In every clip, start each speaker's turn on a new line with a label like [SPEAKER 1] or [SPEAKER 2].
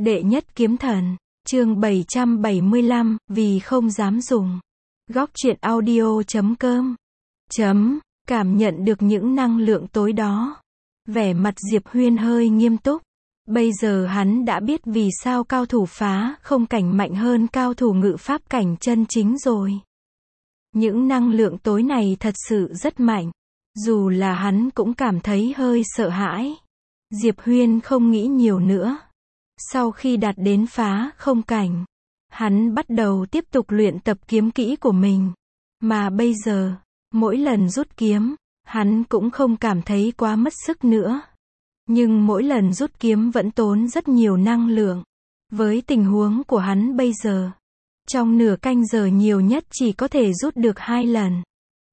[SPEAKER 1] Đệ nhất kiếm thần, chương 775, vì không dám dùng. Góc truyện audio.com. Cảm nhận được những năng lượng tối đó. Vẻ mặt Diệp Huyên hơi nghiêm túc. Bây giờ hắn đã biết vì sao cao thủ phá không cảnh mạnh hơn cao thủ ngự pháp cảnh chân chính rồi. Những năng lượng tối này thật sự rất mạnh. Dù là hắn cũng cảm thấy hơi sợ hãi. Diệp Huyên không nghĩ nhiều nữa. Sau khi đạt đến phá không cảnh, hắn bắt đầu tiếp tục luyện tập kiếm kỹ của mình. Mà bây giờ, mỗi lần rút kiếm, hắn cũng không cảm thấy quá mất sức nữa. Nhưng mỗi lần rút kiếm vẫn tốn rất nhiều năng lượng. Với tình huống của hắn bây giờ, trong nửa canh giờ nhiều nhất chỉ có thể rút được 2 lần.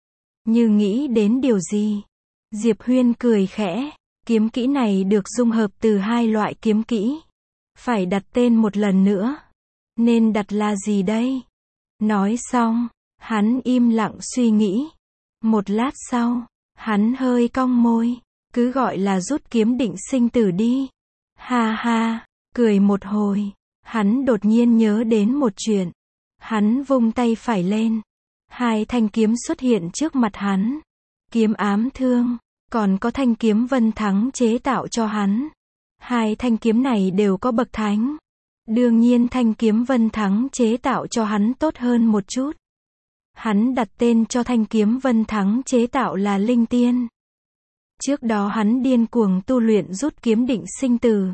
[SPEAKER 1] Như nghĩ đến điều gì, Diệp Huyên cười khẽ. Kiếm kỹ này được dung hợp từ 2 loại kiếm kỹ. Phải đặt tên một lần nữa. Nên đặt là gì đây? Nói xong, hắn im lặng suy nghĩ. Một lát sau, hắn hơi cong môi. Cứ gọi là rút kiếm định sinh tử đi. Ha ha, cười một hồi. Hắn đột nhiên nhớ đến một chuyện. Hắn vung tay phải lên. 2 thanh kiếm xuất hiện trước mặt hắn. Kiếm ám thương, còn có thanh kiếm Vân Thắng chế tạo cho hắn. 2 thanh kiếm này đều có bậc thánh. Đương nhiên thanh kiếm Vân Thắng chế tạo cho hắn tốt hơn một chút. Hắn đặt tên cho thanh kiếm Vân Thắng chế tạo là Linh Tiên. Trước đó hắn điên cuồng tu luyện rút kiếm định sinh tử.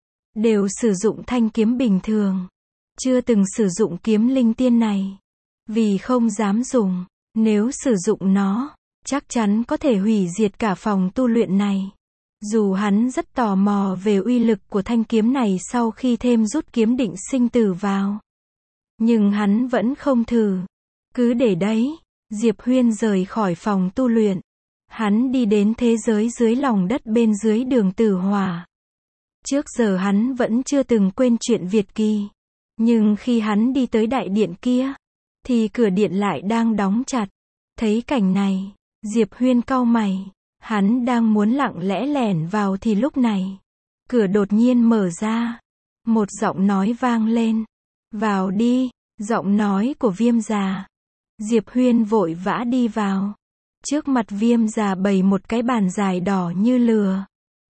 [SPEAKER 1] Đều sử dụng thanh kiếm bình thường. Chưa từng sử dụng kiếm Linh Tiên này. Vì không dám dùng. Nếu sử dụng nó, chắc chắn có thể hủy diệt cả phòng tu luyện này. Dù hắn rất tò mò về uy lực của thanh kiếm này sau khi thêm rút kiếm định sinh tử vào. Nhưng hắn vẫn không thử. Cứ để đấy, Diệp Huyên rời khỏi phòng tu luyện. Hắn đi đến thế giới dưới lòng đất bên dưới đường Tử Hỏa. Trước giờ hắn vẫn chưa từng quên chuyện Việt Kỳ. Nhưng khi hắn đi tới đại điện kia, thì cửa điện lại đang đóng chặt. Thấy cảnh này, Diệp Huyên cau mày. Hắn đang muốn lặng lẽ lẻn vào thì lúc này, cửa đột nhiên mở ra. Một giọng nói vang lên. Vào đi, giọng nói của Viêm già. Diệp Huyên vội vã đi vào. Trước mặt Viêm già bày một cái bàn dài đỏ như lửa.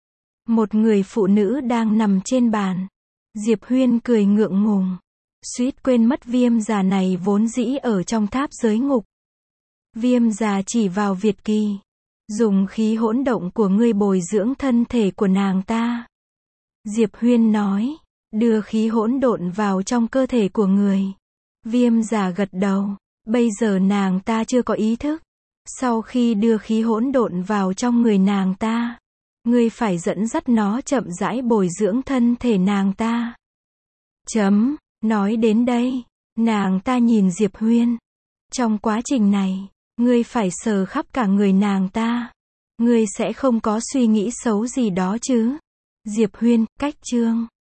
[SPEAKER 1] Một người phụ nữ đang nằm trên bàn. Diệp Huyên cười ngượng ngùng. Suýt quên mất Viêm già này vốn dĩ ở trong tháp giới ngục. Viêm già chỉ vào Việt Kỳ. Dùng khí hỗn động của ngươi bồi dưỡng thân thể của nàng ta. Diệp Huyên nói. Đưa khí hỗn độn vào trong cơ thể của người. Viêm già gật đầu. Bây giờ nàng ta chưa có ý thức. Sau khi đưa khí hỗn độn vào trong người nàng ta, ngươi phải dẫn dắt nó chậm rãi bồi dưỡng thân thể nàng ta. Nói đến đây, nàng ta nhìn Diệp Huyên. Trong quá trình này, ngươi phải sờ khắp cả người nàng ta. Ngươi sẽ không có suy nghĩ xấu gì đó chứ? Diệp Huyên, cách chương.